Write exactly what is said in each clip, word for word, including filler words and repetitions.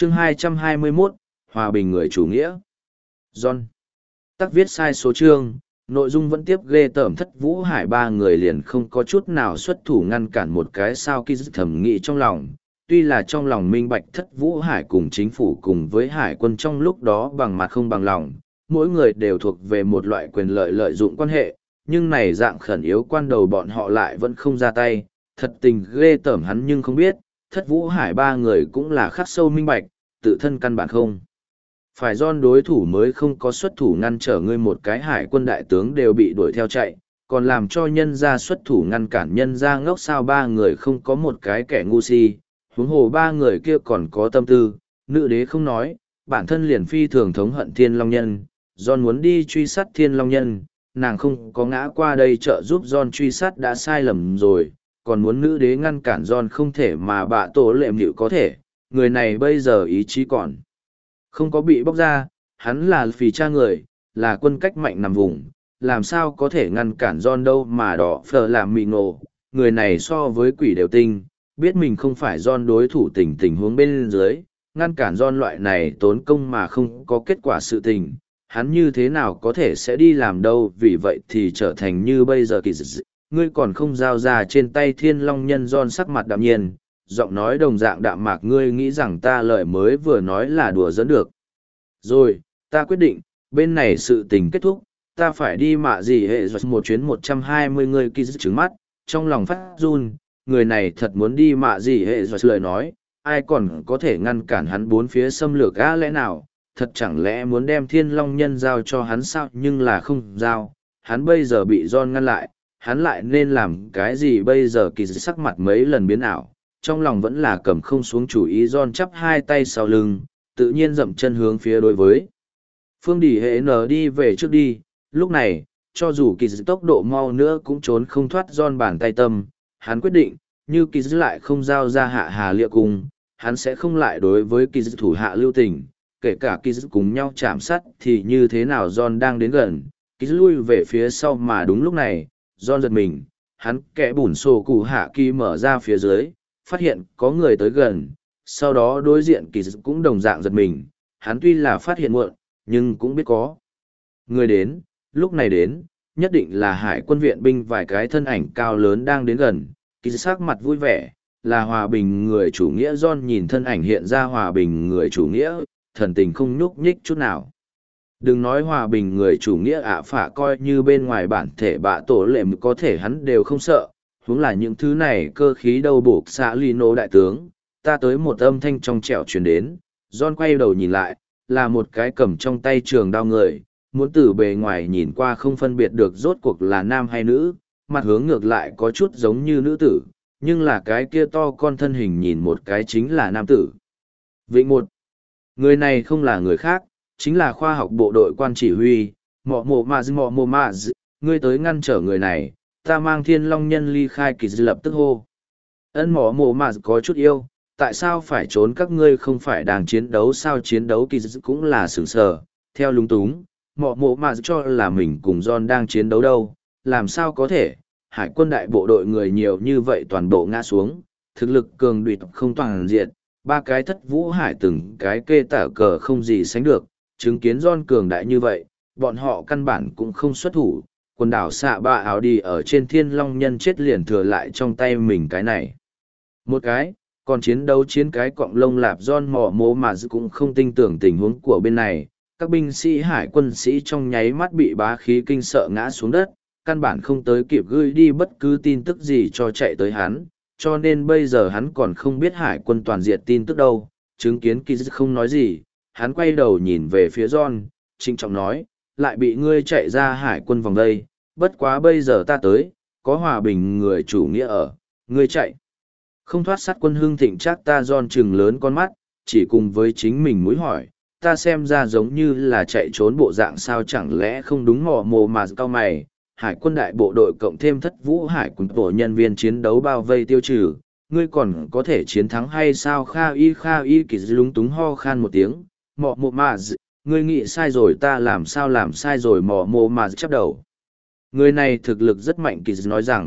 chương hai trăm hai mươi mốt, Hòa bình người chủ nghĩa. John. Tắc viết sai số chương, nội dung vẫn tiếp ghê tởm. Thất Vũ Hải ba người liền không có chút nào xuất thủ ngăn cản một cái sao kỳ thầm nghĩ trong lòng. Tuy là trong lòng minh bạch Thất Vũ Hải cùng chính phủ cùng với hải quân trong lúc đó bằng mặt không bằng lòng, mỗi người đều thuộc về một loại quyền lợi lợi dụng quan hệ, nhưng này dạng khẩn yếu quan đầu bọn họ lại vẫn không ra tay, thật tình ghê tởm hắn nhưng không biết, Thất Vũ Hải ba người cũng là khắc sâu minh bạch, tự thân căn bản không. Phải John đối thủ mới không có xuất thủ ngăn trở ngươi một cái hải quân đại tướng đều bị đuổi theo chạy, còn làm cho nhân gia xuất thủ ngăn cản nhân gia ngốc sao ba người không có một cái kẻ ngu si, huống hồ ba người kia còn có tâm tư, nữ đế không nói, bản thân liền phi thường thống hận Thiên Long Nhân, John muốn đi truy sát Thiên Long Nhân, nàng không có ngã qua đây trợ giúp John truy sát đã sai lầm rồi, còn muốn nữ đế ngăn cản John không thể mà bạ tổ lệ mịu có thể, người này bây giờ ý chí còn không có bị bóc ra, hắn là phì cha người, là quân cách mạnh nằm vùng, làm sao có thể ngăn cản John đâu mà đỏ phở làm mị ngộ, người này so với quỷ đều tinh, biết mình không phải John đối thủ tình tình huống bên dưới, ngăn cản John loại này tốn công mà không có kết quả sự tình, hắn như thế nào có thể sẽ đi làm đâu, vì vậy thì trở thành như bây giờ kỳ dị, ngươi còn không giao ra trên tay Thiên Long Nhân. John sắc mặt đạm nhiên, giọng nói đồng dạng đạm mạc, ngươi nghĩ rằng ta lời mới vừa nói là đùa dẫn được. Rồi, ta quyết định, bên này sự tình kết thúc, ta phải đi mạ gì hệ rồi một chuyến một trăm hai mươi người kỳ dị trứng mắt, trong lòng phát run, người này thật muốn đi mạ gì hệ rồi lời nói, ai còn có thể ngăn cản hắn bốn phía xâm lược á lẽ nào, thật chẳng lẽ muốn đem Thiên Long Nhân giao cho hắn sao, nhưng là không giao, hắn bây giờ bị John ngăn lại, hắn lại nên làm cái gì bây giờ, kỳ dị sắc mặt mấy lần biến ảo, trong lòng vẫn là cầm không xuống chủ ý. John chắp hai tay sau lưng, tự nhiên dậm chân hướng phía đối với Phương Đỉ Hệ N đi về trước đi, lúc này, cho dù kỳ dị tốc độ mau nữa cũng trốn không thoát John bàn tay tâm, hắn quyết định, như kỳ dị lại không giao ra hạ hà liệu cùng, hắn sẽ không lại đối với kỳ dị thủ hạ lưu tình, kể cả kỳ dị cùng nhau chạm sát thì như thế nào. John đang đến gần, kỳ dị lui về phía sau mà đúng lúc này, John giật mình, hắn kẽ bùn sổ cụ hạ kỳ mở ra phía dưới, phát hiện có người tới gần, sau đó đối diện kỳ dị cũng đồng dạng giật mình, hắn tuy là phát hiện muộn, nhưng cũng biết có người đến, lúc này đến, nhất định là hải quân viện binh, vài cái thân ảnh cao lớn đang đến gần, kỳ dị sắc mặt vui vẻ, là hòa bình người chủ nghĩa. John nhìn thân ảnh hiện ra hòa bình người chủ nghĩa, thần tình không nhúc nhích chút nào. Đừng nói hòa bình người chủ nghĩa ạ phả coi như bên ngoài bản thể bạ tổ lệ có thể hắn đều không sợ, huống là những thứ này cơ khí đâu bổ xạ Lino đại tướng. Ta tới một âm thanh trong trẻo truyền đến, John quay đầu nhìn lại, là một cái cầm trong tay trường đao người, muốn từ bề ngoài nhìn qua không phân biệt được rốt cuộc là nam hay nữ, mặt hướng ngược lại có chút giống như nữ tử, nhưng là cái kia to con thân hình nhìn một cái chính là nam tử. Vịnh một, người này không là người khác, chính là khoa học bộ đội quan chỉ huy, mọ mộ mà mọ mộ mà ngươi tới ngăn trở người này, ta mang Thiên Long Nhân ly khai. Kỳ dị lập tức hô. Ân mọ mộ mà có chút yêu, tại sao phải trốn, các ngươi không phải đang chiến đấu sao? Chiến đấu? Kỳ dị cũng là sửng sờ, theo lúng túng, mọ mộ mà cho là mình cùng John đang chiến đấu đâu, làm sao có thể, hải quân đại bộ đội người nhiều như vậy toàn bộ ngã xuống, thực lực cường địch không toàn diện, ba cái Thất Vũ Hải từng cái kê tả cờ không gì sánh được, chứng kiến John cường đại như vậy, bọn họ căn bản cũng không xuất thủ, quần đảo xạ ba áo đi ở trên Thiên Long Nhân chết liền thừa lại trong tay mình cái này một cái, còn chiến đấu chiến cái cọng lông lạp. John mỏ mố mà cũng không tin tưởng tình huống của bên này, các binh sĩ hải quân sĩ trong nháy mắt bị bá khí kinh sợ ngã xuống đất, căn bản không tới kịp gửi đi bất cứ tin tức gì cho chạy tới hắn, cho nên bây giờ hắn còn không biết hải quân toàn diệt tin tức đâu. Chứng kiến kỳ dị không nói gì, hắn quay đầu nhìn về phía John, trinh trọng nói, lại bị ngươi chạy ra hải quân vòng đây, bất quá bây giờ ta tới, có hòa bình người chủ nghĩa ở, ngươi chạy không thoát sát quân hưng thịnh chắc ta. John trừng lớn con mắt, chỉ cùng với chính mình mũi hỏi, ta xem ra giống như là chạy trốn bộ dạng sao, chẳng lẽ không đúng? Mò mồ mà cao mày, hải quân đại bộ đội cộng thêm Thất Vũ Hải quân tổ nhân viên chiến đấu bao vây tiêu trừ, ngươi còn có thể chiến thắng hay sao? Kha y kha y kỳ lúng túng ho khan một tiếng, mọ mồ mà ngươi nghĩ sai rồi, ta làm sao làm sai rồi? Mọ mồ mà chắp đầu, người này thực lực rất mạnh. Kỳ nói rằng,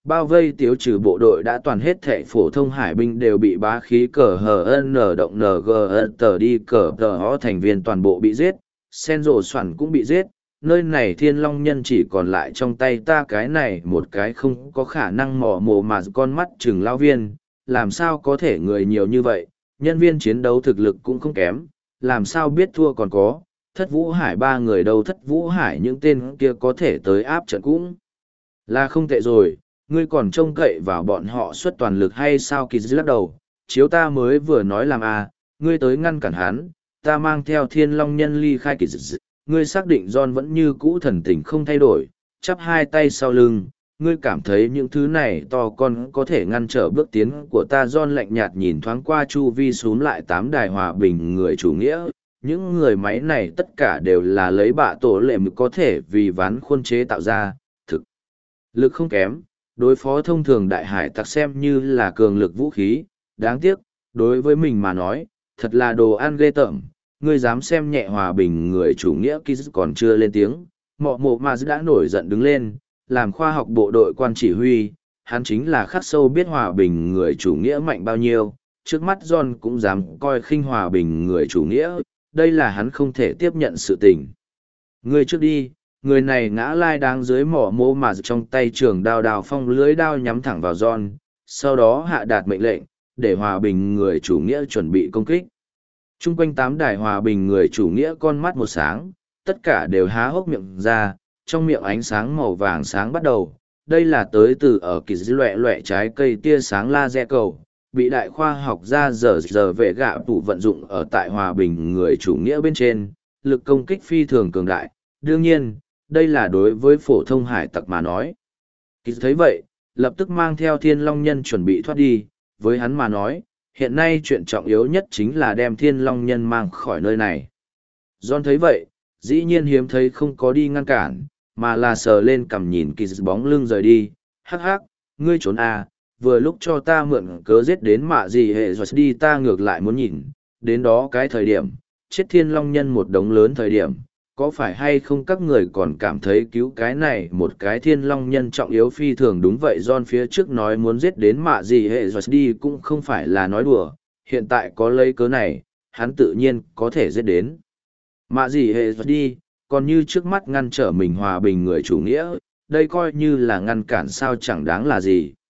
bao vây tiêu trừ bộ đội đã toàn hết thệ phổ thông hải binh đều bị bá khí cờ hờ n động ng tờ đi cờ tờ ho thành viên toàn bộ bị giết, sen rộ soản cũng bị giết, nơi này thiên long nhân chỉ còn lại trong tay ta cái này một cái không có khả năng mò mồ mà con mắt chừng lao viên, làm sao có thể người nhiều như vậy, nhân viên chiến đấu thực lực cũng không kém, làm sao biết thua còn có, thất vũ hải ba người đâu thất vũ hải những tên kia có thể tới áp trận cũng là không tệ rồi, ngươi còn trông cậy vào bọn họ xuất toàn lực hay sao kỳ dư lắc đầu, chiếu ta mới vừa nói làm à, ngươi tới ngăn cản hắn, ta mang theo thiên long nhân ly khai kỳ dư, ngươi xác định John vẫn như cũ thần tình không thay đổi, chắp hai tay sau lưng, ngươi cảm thấy những thứ này to con có thể ngăn trở bước tiến của ta. John lạnh nhạt nhìn thoáng qua chu vi xuống lại tám đài hòa bình người chủ nghĩa, những người máy này tất cả đều là lấy bạ tổ lệ mực có thể vì ván khuôn chế tạo ra, thực lực không kém, đối phó thông thường đại hải tặc xem như là cường lực vũ khí, đáng tiếc, đối với mình mà nói, thật là đồ ăn ghê tởm, ngươi dám xem nhẹ hòa bình người chủ nghĩa Kiz còn chưa lên tiếng, mọ mộ mà đã nổi giận đứng lên, làm khoa học bộ đội quan chỉ huy, hắn chính là khắc sâu biết hòa bình người chủ nghĩa mạnh bao nhiêu, trước mắt John cũng dám coi khinh hòa bình người chủ nghĩa, đây là hắn không thể tiếp nhận sự tình. Ngươi trước đi, người này ngã lai đáng dưới mỏ mô mà trong tay trường đao đào phong lưới đao nhắm thẳng vào John, sau đó hạ đạt mệnh lệnh, để hòa bình người chủ nghĩa chuẩn bị công kích. Trung quanh tám đài hòa bình người chủ nghĩa con mắt một sáng, tất cả đều há hốc miệng ra, trong miệng ánh sáng màu vàng sáng bắt đầu. Đây là tới từ ở kỳ dư loẹ loẹ trái cây tia sáng laser cầu, bị đại khoa học gia giờ giờ vệ gạ tủ vận dụng ở tại hòa bình người chủ nghĩa bên trên, lực công kích phi thường cường đại. Đương nhiên, đây là đối với phổ thông hải tặc mà nói. Kỳ thấy vậy, lập tức mang theo thiên long nhân chuẩn bị thoát đi, với hắn mà nói, hiện nay chuyện trọng yếu nhất chính là đem thiên long nhân mang khỏi nơi này. John thấy vậy, dĩ nhiên hiếm thấy không có đi ngăn cản, mà là sờ lên cằm nhìn kỳ bóng lưng rời đi, hắc hắc, ngươi trốn à, vừa lúc cho ta mượn cớ giết đến mạ gì hệ rồi đi ta ngược lại muốn nhìn, đến đó cái thời điểm, chết thiên long nhân một đống lớn thời điểm, có phải hay không các người còn cảm thấy cứu cái này một cái thiên long nhân trọng yếu phi thường đúng vậy. John phía trước nói muốn giết đến mạ gì hệ rồi đi cũng không phải là nói đùa, hiện tại có lấy cớ này, hắn tự nhiên có thể giết đến mạ gì hệ rồi đi, còn như trước mắt ngăn trở mình hòa bình người chủ nghĩa, đây coi như là ngăn cản sao chẳng đáng là gì.